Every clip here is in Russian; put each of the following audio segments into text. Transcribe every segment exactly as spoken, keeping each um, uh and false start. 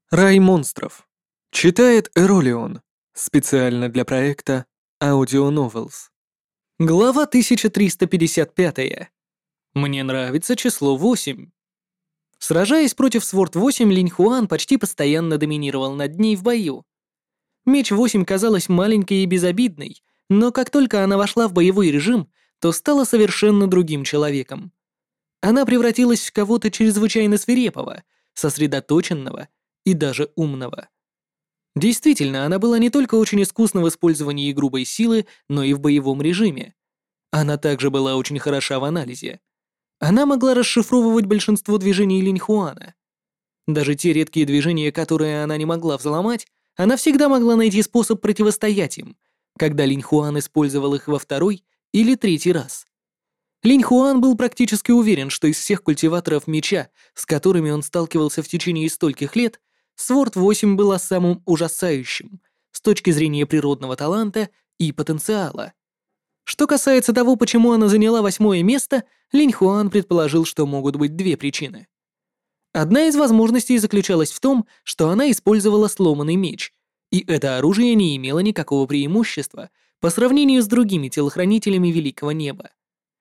Рай монстров. Читает Эролион. Специально для проекта Audio Novels. Глава тысяча триста пятьдесят пять. Мне нравится число восемь. Сражаясь против Сворд восемь, Линь Хуан почти постоянно доминировал над ней в бою. Меч восемь казалась маленькой и безобидной, но как только она вошла в боевой режим, то стала совершенно другим человеком. Она превратилась в кого-то чрезвычайно свирепого, сосредоточенного и даже умного. Действительно, она была не только очень искусна в использовании грубой силы, но и в боевом режиме. Она также была очень хороша в анализе. Она могла расшифровывать большинство движений Линь Хуана. Даже те редкие движения, которые она не могла взломать, она всегда могла найти способ противостоять им, когда Линь Хуан использовал их во второй или третий раз. Линь Хуан был практически уверен, что из всех культиваторов меча, с которыми он сталкивался в течение стольких лет, Сворд восемь была самым ужасающим с точки зрения природного таланта и потенциала. Что касается того, почему она заняла восьмое место, Линь Хуан предположил, что могут быть две причины. Одна из возможностей заключалась в том, что она использовала сломанный меч, и это оружие не имело никакого преимущества по сравнению с другими телохранителями Великого Неба.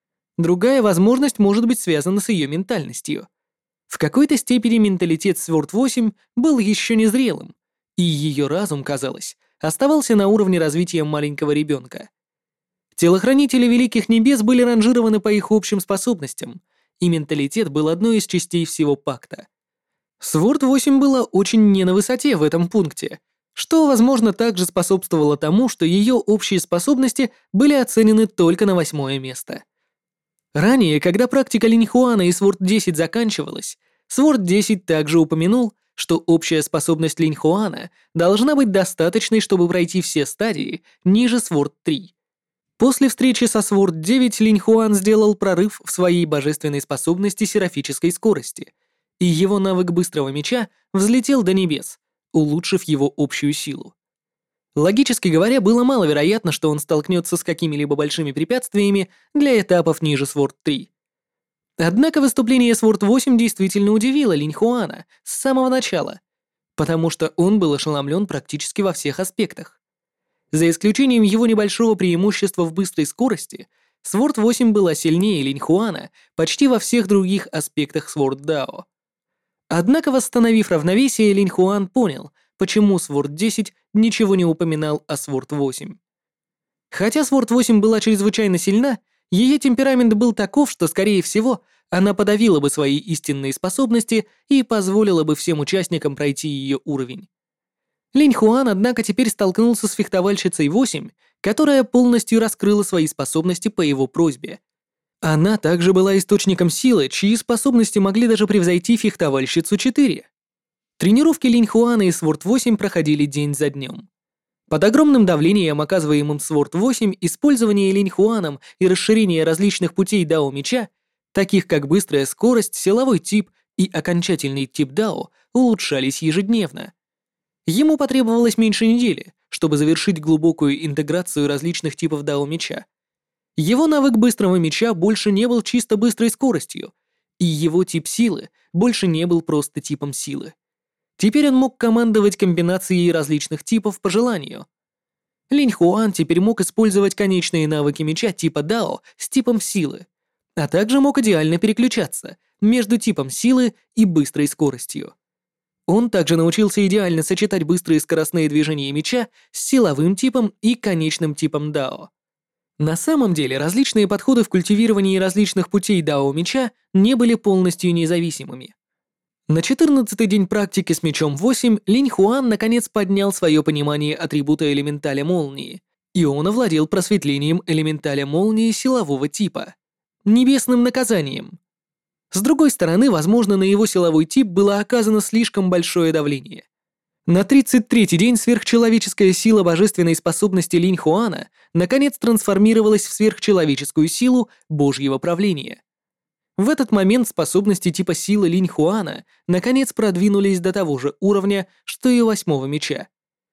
Другая возможность может быть связана с ее ментальностью. В какой-то степени менталитет Сворд восемь был еще незрелым, и ее разум, казалось, оставался на уровне развития маленького ребенка. Телохранители Великих Небес были ранжированы по их общим способностям, и менталитет был одной из частей всего пакта. Сворд восемь была очень не на высоте в этом пункте, что, возможно, также способствовало тому, что ее общие способности были оценены только на восьмое место. Ранее, когда практика Линь Хуана и Сворд десять заканчивалась, Сворд десять также упомянул, что общая способность Линь Хуана должна быть достаточной, чтобы пройти все стадии ниже Сворд три. После встречи со Сворд девять Линь Хуан сделал прорыв в своей божественной способности серафической скорости, и его навык быстрого меча взлетел до небес, улучшив его общую силу. Логически говоря, было маловероятно, что он столкнется с какими-либо большими препятствиями для этапов ниже Сворд три. Однако выступление Сворд восемь действительно удивило Линь Хуана с самого начала, потому что он был ошеломлен практически во всех аспектах. За исключением его небольшого преимущества в быстрой скорости, Сворд восемь была сильнее Линь Хуана почти во всех других аспектах Сворд Дао. Однако, восстановив равновесие, Линь Хуан понял, почему Сворд десять ничего не упоминал о Сворд восемь. Хотя Сворд восемь была чрезвычайно сильна, ее темперамент был таков, что, скорее всего, она подавила бы свои истинные способности и позволила бы всем участникам пройти ее уровень. Линь Хуан, однако, теперь столкнулся с фехтовальщицей восемь, которая полностью раскрыла свои способности по его просьбе. Она также была источником силы, чьи способности могли даже превзойти фехтовальщицу четыре. Тренировки Линь Хуана и Сворд восемь проходили день за днем. Под огромным давлением, оказываемым Сворд восемь, использование Линь Хуаном и расширение различных путей Дао Меча, таких как быстрая скорость, силовой тип и окончательный тип Дао, улучшались ежедневно. Ему потребовалось меньше недели, чтобы завершить глубокую интеграцию различных типов Дао Меча. Его навык быстрого меча больше не был чисто быстрой скоростью, и его тип силы больше не был просто типом силы. Теперь он мог командовать комбинацией различных типов по желанию. Линь Хуан теперь мог использовать конечные навыки меча типа Дао с типом силы, а также мог идеально переключаться между типом силы и быстрой скоростью. Он также научился идеально сочетать быстрые скоростные движения меча с силовым типом и конечным типом Дао. На самом деле, различные подходы в культивировании различных путей Дао меча не были полностью независимыми. На четырнадцатый день практики с мечом восемь Линь Хуан наконец поднял свое понимание атрибута элементаля молнии, и он овладел просветлением элементаля молнии силового типа — небесным наказанием. С другой стороны, возможно, на его силовой тип было оказано слишком большое давление. На тридцать третий день сверхчеловеческая сила божественной способности Линь Хуана наконец трансформировалась в сверхчеловеческую силу Божьего правления. В этот момент способности типа силы Линь Хуана наконец продвинулись до того же уровня, что и восьмого меча.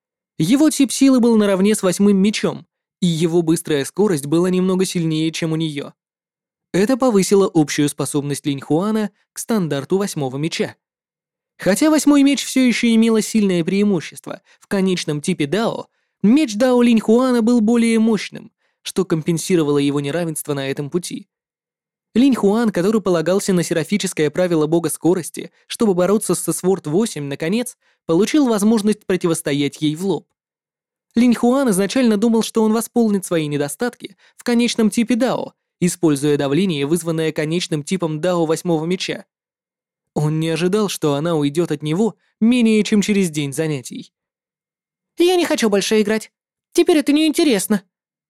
Его тип силы был наравне с восьмым мечом, и его быстрая скорость была немного сильнее, чем у нее. Это повысило общую способность Линь Хуана к стандарту восьмого меча. Хотя восьмой меч все еще имело сильное преимущество в конечном типе Дао, меч Дао Линьхуана был более мощным, что компенсировало его неравенство на этом пути. Линьхуан, который полагался на серафическое правило бога скорости, чтобы бороться со Сворд восемь, наконец, получил возможность противостоять ей в лоб. Линьхуан изначально думал, что он восполнит свои недостатки в конечном типе Дао, используя давление, вызванное конечным типом Дао восьмого меча. Он не ожидал, что она уйдет от него менее чем через день занятий. «Я не хочу больше играть. Теперь это неинтересно».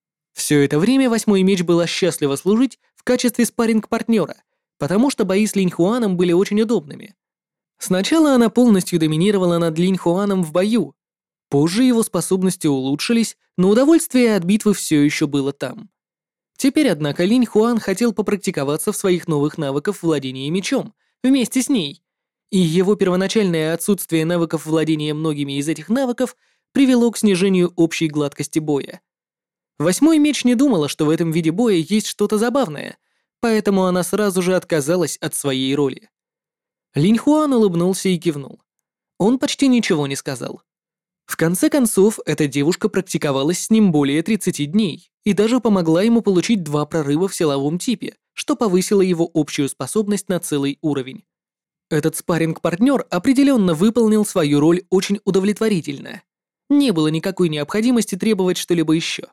Все это время восьмой меч была счастлива служить в качестве спарринг-партнера, потому что бои с Линьхуаном были очень удобными. Сначала она полностью доминировала над Линьхуаном в бою. Позже его способности улучшились, но удовольствие от битвы все еще было там. Теперь, однако, Линьхуан хотел попрактиковаться в своих новых навыках владения мечом вместе с ней, и его первоначальное отсутствие навыков владения многими из этих навыков привело к снижению общей гладкости боя. Восьмой меч не думала, что в этом виде боя есть что-то забавное, поэтому она сразу же отказалась от своей роли. Линьхуан улыбнулся и кивнул. Он почти ничего не сказал. В конце концов, эта девушка практиковалась с ним более тридцати дней и даже помогла ему получить два прорыва в силовом типе, что повысило его общую способность на целый уровень. Этот спарринг-партнер определенно выполнил свою роль очень удовлетворительно. Не было никакой необходимости требовать что-либо еще.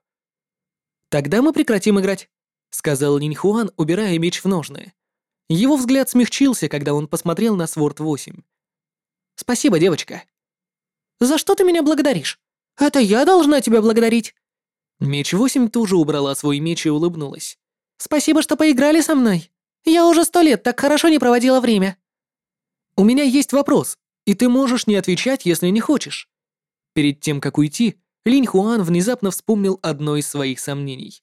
«Тогда мы прекратим играть», — сказал Линьхуан, убирая меч в ножны. Его взгляд смягчился, когда он посмотрел на Сворд восемь. «Спасибо, девочка». «За что ты меня благодаришь? Это я должна тебя благодарить». Меч восемь тоже убрала свой меч и улыбнулась. «Спасибо, что поиграли со мной. Я уже сто лет так хорошо не проводила время». «У меня есть вопрос, и ты можешь не отвечать, если не хочешь». Перед тем, как уйти, Линьхуан внезапно вспомнил одно из своих сомнений.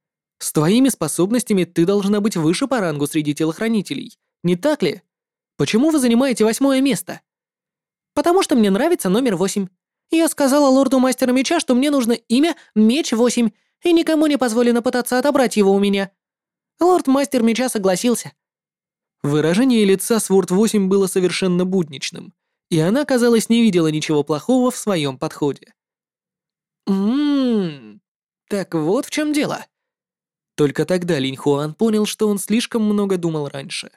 «С твоими способностями ты должна быть выше по рангу среди телохранителей, не так ли? Почему вы занимаете восьмое место?» «Потому что мне нравится номер восемь. Я сказала лорду-мастеру меча, что мне нужно имя Меч восемь, и никому не позволено пытаться отобрать его у меня. Лорд-мастер меча согласился». Выражение лица Сворд восемь было совершенно будничным, и она, казалось, не видела ничего плохого в своем подходе. «Ммм, так вот в чем дело». Только тогда Линьхуан понял, что он слишком много думал раньше.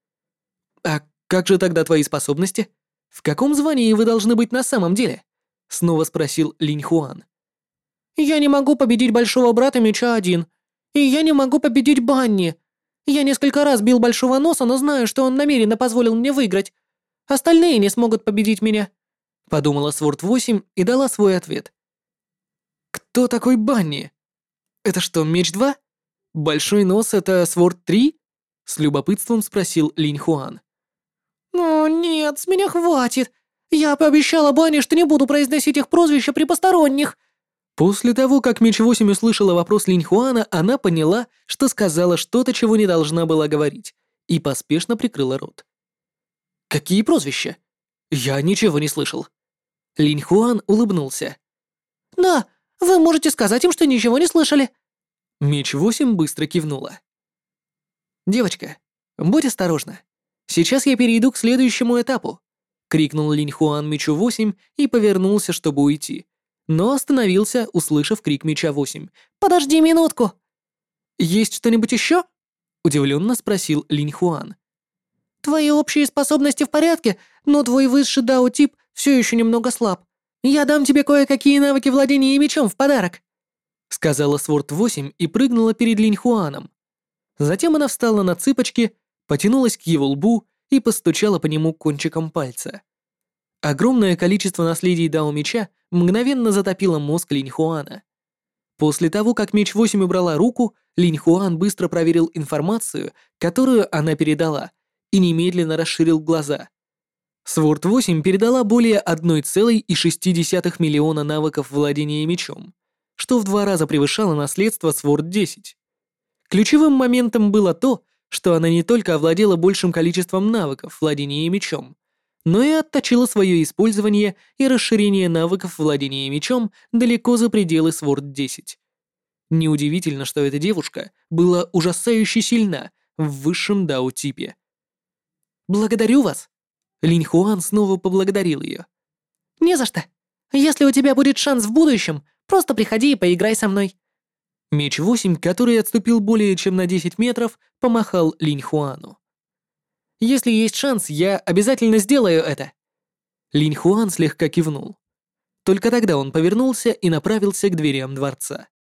«А как же тогда твои способности? В каком звании вы должны быть на самом деле?» — снова спросил Линьхуан. «Я не могу победить большого брата меча один, и я не могу победить Банни. Я несколько раз бил большого носа, но знаю, что он намеренно позволил мне выиграть. Остальные не смогут победить меня», — подумала Сворд восемь и дала свой ответ. «Кто такой Банни? Это что, меч два? Большой нос — это Сворд три?» — с любопытством спросил Линьхуан. «О, нет, с меня хватит. Я пообещала Банни, что не буду произносить их прозвища при посторонних». После того, как Меч восемь услышала вопрос Линьхуана, она поняла, что сказала что-то, чего не должна была говорить, и поспешно прикрыла рот. «Какие прозвища? Я ничего не слышал». Линьхуан улыбнулся. «Да, вы можете сказать им, что ничего не слышали». Меч восемь быстро кивнула. «Девочка, будь осторожна. Сейчас я перейду к следующему этапу», — крикнул Линьхуан Мечу восемь и повернулся, чтобы уйти, но остановился, услышав крик Меча восемь. «Подожди минутку!» «Есть что-нибудь еще?» — удивленно спросил Линьхуан. «Твои общие способности в порядке, но твой высший дао-тип все еще немного слаб. Я дам тебе кое-какие навыки владения мечом в подарок», — сказала Сворд восемь и прыгнула перед Линьхуаном. Затем она встала на цыпочки, потянулась к его лбу и постучала по нему кончиком пальца. Огромное количество наследий Дао Меча мгновенно затопило мозг Линьхуана. После того, как Меч восемь убрала руку, Линьхуан быстро проверил информацию, которую она передала, и немедленно расширил глаза. Сворд восемь передала более одна целая шесть десятых миллиона навыков владения мечом, что в два раза превышало наследство Сворд десять. Ключевым моментом было то, что она не только овладела большим количеством навыков владения мечом, но и отточила свое использование и расширение навыков владения мечом далеко за пределы Сворд десять. Неудивительно, что эта девушка была ужасающе сильна в высшем дао-типе. «Благодарю вас!» Линь Хуан снова поблагодарил ее. «Не за что. Если у тебя будет шанс в будущем, просто приходи и поиграй со мной». Меч восемь, который отступил более чем на десять метров, помахал Линь Хуану. «Если есть шанс, я обязательно сделаю это». Линь Хуан слегка кивнул. Только тогда он повернулся и направился к дверям дворца.